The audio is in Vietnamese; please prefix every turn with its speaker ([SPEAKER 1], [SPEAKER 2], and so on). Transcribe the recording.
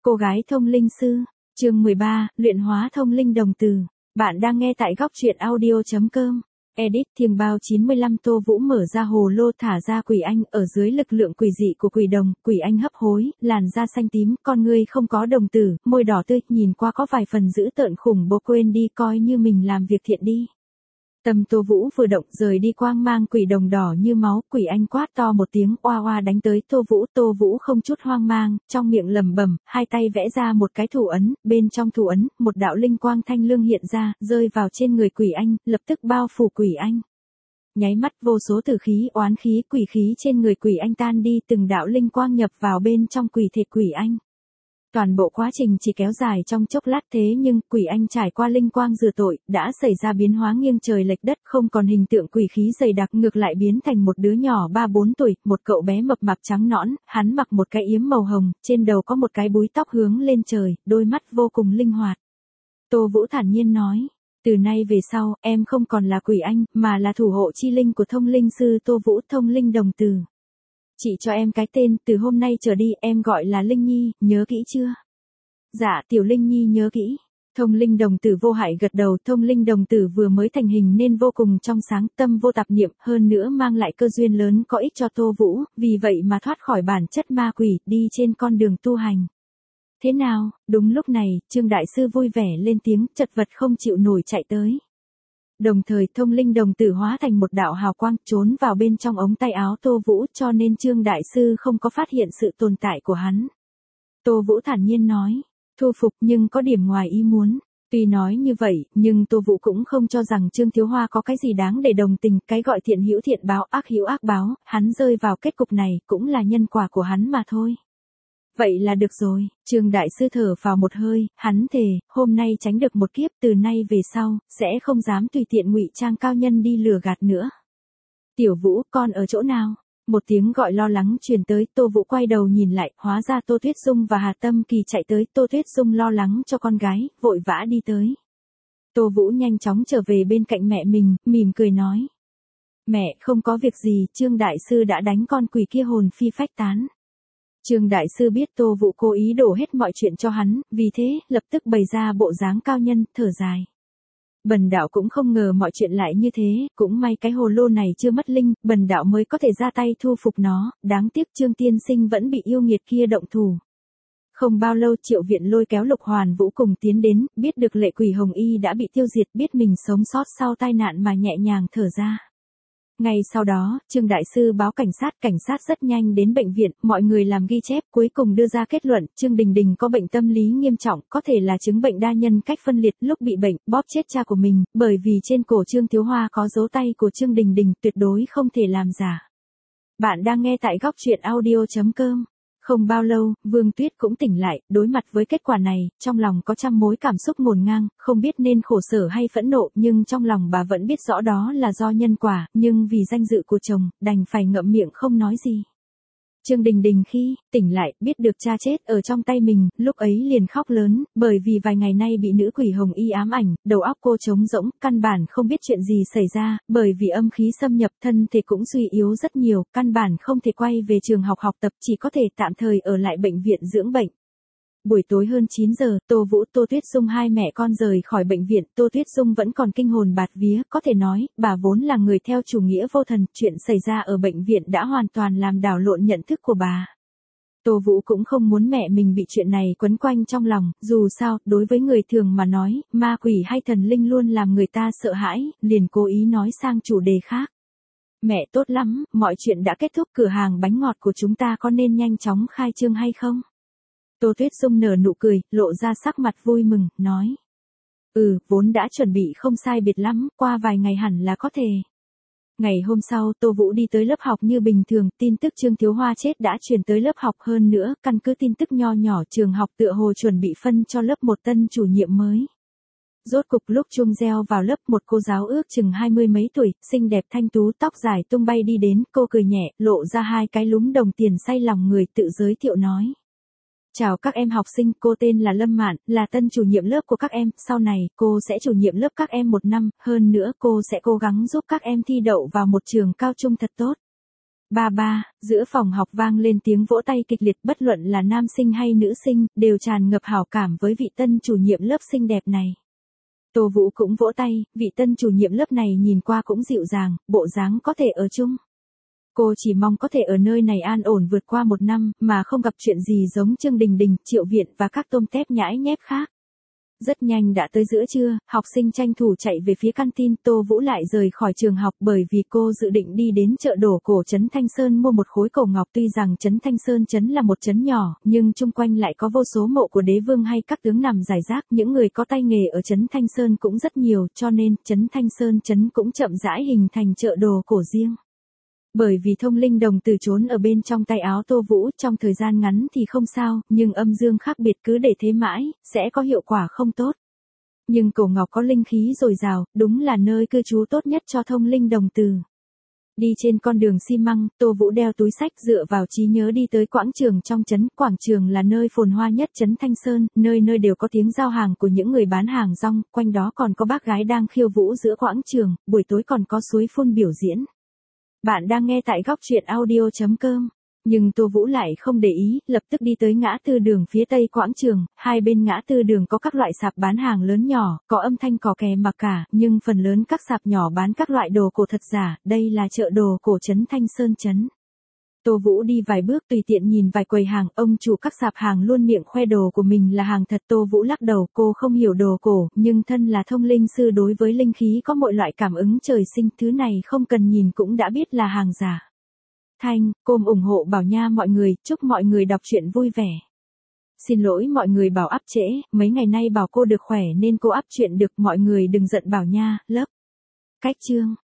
[SPEAKER 1] Cô gái thông linh sư, chương 13, luyện hóa thông linh đồng từ. Bạn đang nghe tại góc truyện audio.com. Edit Thiềng Bao 95. Tô Vũ mở ra hồ lô thả ra quỷ anh, ở dưới lực lượng quỷ dị của quỷ đồng, quỷ anh hấp hối, làn da xanh tím, con ngươi không có đồng tử, môi đỏ tươi, nhìn qua có vài phần dữ tợn khủng bố, quên đi coi như mình làm việc thiện đi. Tâm Tô Vũ vừa động, rời đi quang mang quỷ đồng đỏ như máu, quỷ anh quát to một tiếng, oa oa đánh tới Tô Vũ không chút hoang mang, trong miệng lẩm bẩm, hai tay vẽ ra một cái thủ ấn, bên trong thủ ấn, một đạo linh quang thanh lương hiện ra, rơi vào trên người quỷ anh, lập tức bao phủ quỷ anh. Nháy mắt vô số tử khí, oán khí, quỷ khí trên người quỷ anh tan đi, từng đạo linh quang nhập vào bên trong quỷ thể quỷ anh. Toàn bộ quá trình chỉ kéo dài trong chốc lát, thế nhưng quỷ anh trải qua linh quang rửa tội, đã xảy ra biến hóa nghiêng trời lệch đất, không còn hình tượng quỷ khí dày đặc, ngược lại biến thành một đứa nhỏ 3-4 tuổi, một cậu bé mập mạp trắng nõn, hắn mặc một cái yếm màu hồng, trên đầu có một cái búi tóc hướng lên trời, đôi mắt vô cùng linh hoạt. Tô Vũ thản nhiên nói, từ nay về sau, em không còn là quỷ anh, mà là thủ hộ chi linh của thông linh sư Tô Vũ, thông linh đồng từ. Chị cho em cái tên, từ hôm nay trở đi em gọi là Linh Nhi, nhớ kỹ chưa? Dạ, tiểu Linh Nhi nhớ kỹ. Thông linh đồng tử vô hại gật đầu, thông linh đồng tử vừa mới thành hình nên vô cùng trong sáng, tâm vô tạp niệm, hơn nữa mang lại cơ duyên lớn có ích cho Tô Vũ, vì vậy mà thoát khỏi bản chất ma quỷ, đi trên con đường tu hành. Thế nào? Đúng lúc này, Trương Đại Sư vui vẻ lên tiếng, chật vật không chịu nổi chạy tới. Đồng thời thông linh đồng tử hóa thành một đạo hào quang trốn vào bên trong ống tay áo Tô Vũ, cho nên Trương Đại Sư không có phát hiện sự tồn tại của hắn. Tô Vũ thản nhiên nói, thu phục nhưng có điểm ngoài ý muốn. Tuy nói như vậy, nhưng Tô Vũ cũng không cho rằng Trương Thiếu Hoa có cái gì đáng để đồng tình, cái gọi thiện hữu thiện báo, ác hữu ác báo, hắn rơi vào kết cục này cũng là nhân quả của hắn mà thôi. Vậy là được rồi, Trương Đại Sư thở vào một hơi, hắn thề, hôm nay tránh được một kiếp, từ nay về sau, sẽ không dám tùy tiện ngụy trang cao nhân đi lừa gạt nữa. Tiểu Vũ, con ở chỗ nào? Một tiếng gọi lo lắng truyền tới, Tô Vũ quay đầu nhìn lại, hóa ra Tô Tuyết Dung và Hà Tâm Kỳ chạy tới, Tô Tuyết Dung lo lắng cho con gái, vội vã đi tới. Tô Vũ nhanh chóng trở về bên cạnh mẹ mình, mỉm cười nói. Mẹ, không có việc gì, Trương Đại Sư đã đánh con quỷ kia hồn phi phách tán. Trương Đại Sư biết Tô Vũ cố ý đổ hết mọi chuyện cho hắn, vì thế, lập tức bày ra bộ dáng cao nhân, thở dài. Bần đạo cũng không ngờ mọi chuyện lại như thế, cũng may cái hồ lô này chưa mất linh, bần đạo mới có thể ra tay thu phục nó, đáng tiếc Trương Tiên Sinh vẫn bị yêu nghiệt kia động thủ. Không bao lâu Triệu Viện lôi kéo Lục Hoàn Vũ cùng tiến đến, biết được lệ quỷ Hồng Y đã bị tiêu diệt, biết mình sống sót sau tai nạn mà nhẹ nhàng thở ra. Ngay sau đó, Trương Đại Sư báo cảnh sát rất nhanh đến bệnh viện, mọi người làm ghi chép, cuối cùng đưa ra kết luận, Trương Đình Đình có bệnh tâm lý nghiêm trọng, có thể là chứng bệnh đa nhân cách phân liệt, lúc bị bệnh, bóp chết cha của mình, bởi vì trên cổ Trương Thiếu Hoa có dấu tay của Trương Đình Đình, tuyệt đối không thể làm giả. Bạn đang nghe tại góc truyện audio.com. Không bao lâu, Vương Tuyết cũng tỉnh lại, đối mặt với kết quả này, trong lòng có trăm mối cảm xúc ngổn ngang, không biết nên khổ sở hay phẫn nộ, nhưng trong lòng bà vẫn biết rõ đó là do nhân quả, nhưng vì danh dự của chồng, đành phải ngậm miệng không nói gì. Trương Đình Đình khi tỉnh lại, biết được cha chết ở trong tay mình, lúc ấy liền khóc lớn, bởi vì vài ngày nay bị nữ quỷ Hồng Y ám ảnh, đầu óc cô trống rỗng, căn bản không biết chuyện gì xảy ra, bởi vì âm khí xâm nhập, thân thể cũng suy yếu rất nhiều, căn bản không thể quay về trường học học tập, chỉ có thể tạm thời ở lại bệnh viện dưỡng bệnh. Buổi tối hơn 9 giờ, Tô Vũ, Tô Tuyết Dung hai mẹ con rời khỏi bệnh viện, Tô Tuyết Dung vẫn còn kinh hồn bạt vía, có thể nói, bà vốn là người theo chủ nghĩa vô thần, chuyện xảy ra ở bệnh viện đã hoàn toàn làm đảo lộn nhận thức của bà. Tô Vũ cũng không muốn mẹ mình bị chuyện này quấn quanh trong lòng, dù sao, đối với người thường mà nói, ma quỷ hay thần linh luôn làm người ta sợ hãi, liền cố ý nói sang chủ đề khác. Mẹ tốt lắm, mọi chuyện đã kết thúc, cửa hàng bánh ngọt của chúng ta có nên nhanh chóng khai trương hay không? Tô Tuyết Dung nở nụ cười, lộ ra sắc mặt vui mừng, nói. Vốn đã chuẩn bị không sai biệt lắm, qua vài ngày hẳn là có thể. Ngày hôm sau, Tô Vũ đi tới lớp học như bình thường, tin tức Trương Thiếu Hoa chết đã truyền tới lớp học, hơn nữa, căn cứ tin tức nho nhỏ trường học tựa hồ chuẩn bị phân cho lớp một tân chủ nhiệm mới. Rốt cục lúc chuông reo vào lớp, một cô giáo ước chừng 20 mấy tuổi, xinh đẹp thanh tú, tóc dài tung bay đi đến, cô cười nhẹ, lộ ra hai cái lúm đồng tiền say lòng người, tự giới thiệu nói. Chào các em học sinh, cô tên là Lâm Mạn, là tân chủ nhiệm lớp của các em, sau này, cô sẽ chủ nhiệm lớp các em 1 năm, hơn nữa cô sẽ cố gắng giúp các em thi đậu vào một trường cao trung thật tốt. Ba ba, giữa phòng học vang lên tiếng vỗ tay kịch liệt, bất luận là nam sinh hay nữ sinh, đều tràn ngập hảo cảm với vị tân chủ nhiệm lớp xinh đẹp này. Tô Vũ cũng vỗ tay, vị tân chủ nhiệm lớp này nhìn qua cũng dịu dàng, bộ dáng có thể ở chung. Cô chỉ mong có thể ở nơi này an ổn vượt qua một năm, mà không gặp chuyện gì giống Trương Đình Đình, Triệu Viện và các tôm tép nhãi nhép khác. Rất nhanh đã tới giữa trưa, học sinh tranh thủ chạy về phía canteen, Tô Vũ lại rời khỏi trường học bởi vì cô dự định đi đến chợ đồ cổ trấn Thanh Sơn mua một khối cổ ngọc. Tuy rằng trấn Thanh Sơn trấn là một trấn nhỏ, nhưng chung quanh lại có vô số mộ của đế vương hay các tướng nằm rải rác, những người có tay nghề ở trấn Thanh Sơn cũng rất nhiều, cho nên trấn Thanh Sơn trấn cũng chậm rãi hình thành chợ đồ cổ riêng. Bởi vì thông linh đồng từ trốn ở bên trong tay áo Tô Vũ, trong thời gian ngắn thì không sao, nhưng âm dương khác biệt cứ để thế mãi, sẽ có hiệu quả không tốt. Nhưng cổ ngọc có linh khí dồi dào, đúng là nơi cư trú tốt nhất cho thông linh đồng từ. Đi trên con đường xi măng, Tô Vũ đeo túi sách dựa vào trí nhớ đi tới quảng trường trong trấn. Quảng trường là nơi phồn hoa nhất trấn Thanh Sơn, nơi nơi đều có tiếng giao hàng của những người bán hàng rong, quanh đó còn có bác gái đang khiêu vũ giữa quảng trường, buổi tối còn có suối phun biểu diễn. Bạn đang nghe tại góc truyện audio.com. Nhưng Tô Vũ lại không để ý, lập tức đi tới ngã tư đường phía tây quảng trường, hai bên ngã tư đường có các loại sạp bán hàng lớn nhỏ, có âm thanh cò kè mặc cả, nhưng phần lớn các sạp nhỏ bán các loại đồ cổ thật giả, đây là chợ đồ cổ trấn Thanh Sơn trấn. Tô Vũ đi vài bước tùy tiện nhìn vài quầy hàng, ông chủ các sạp hàng luôn miệng khoe đồ của mình là hàng thật. Tô Vũ lắc đầu, cô không hiểu đồ cổ, nhưng thân là thông linh sư đối với linh khí có mọi loại cảm ứng trời sinh, thứ này không cần nhìn cũng đã biết là hàng giả. Thanh, côm ủng hộ Bảo Nha mọi người, chúc mọi người đọc truyện vui vẻ. Xin lỗi mọi người bảo up trễ, mấy ngày nay bảo cô được khỏe nên cô up truyện được, mọi người đừng giận Bảo Nha, lớp. Cách chương.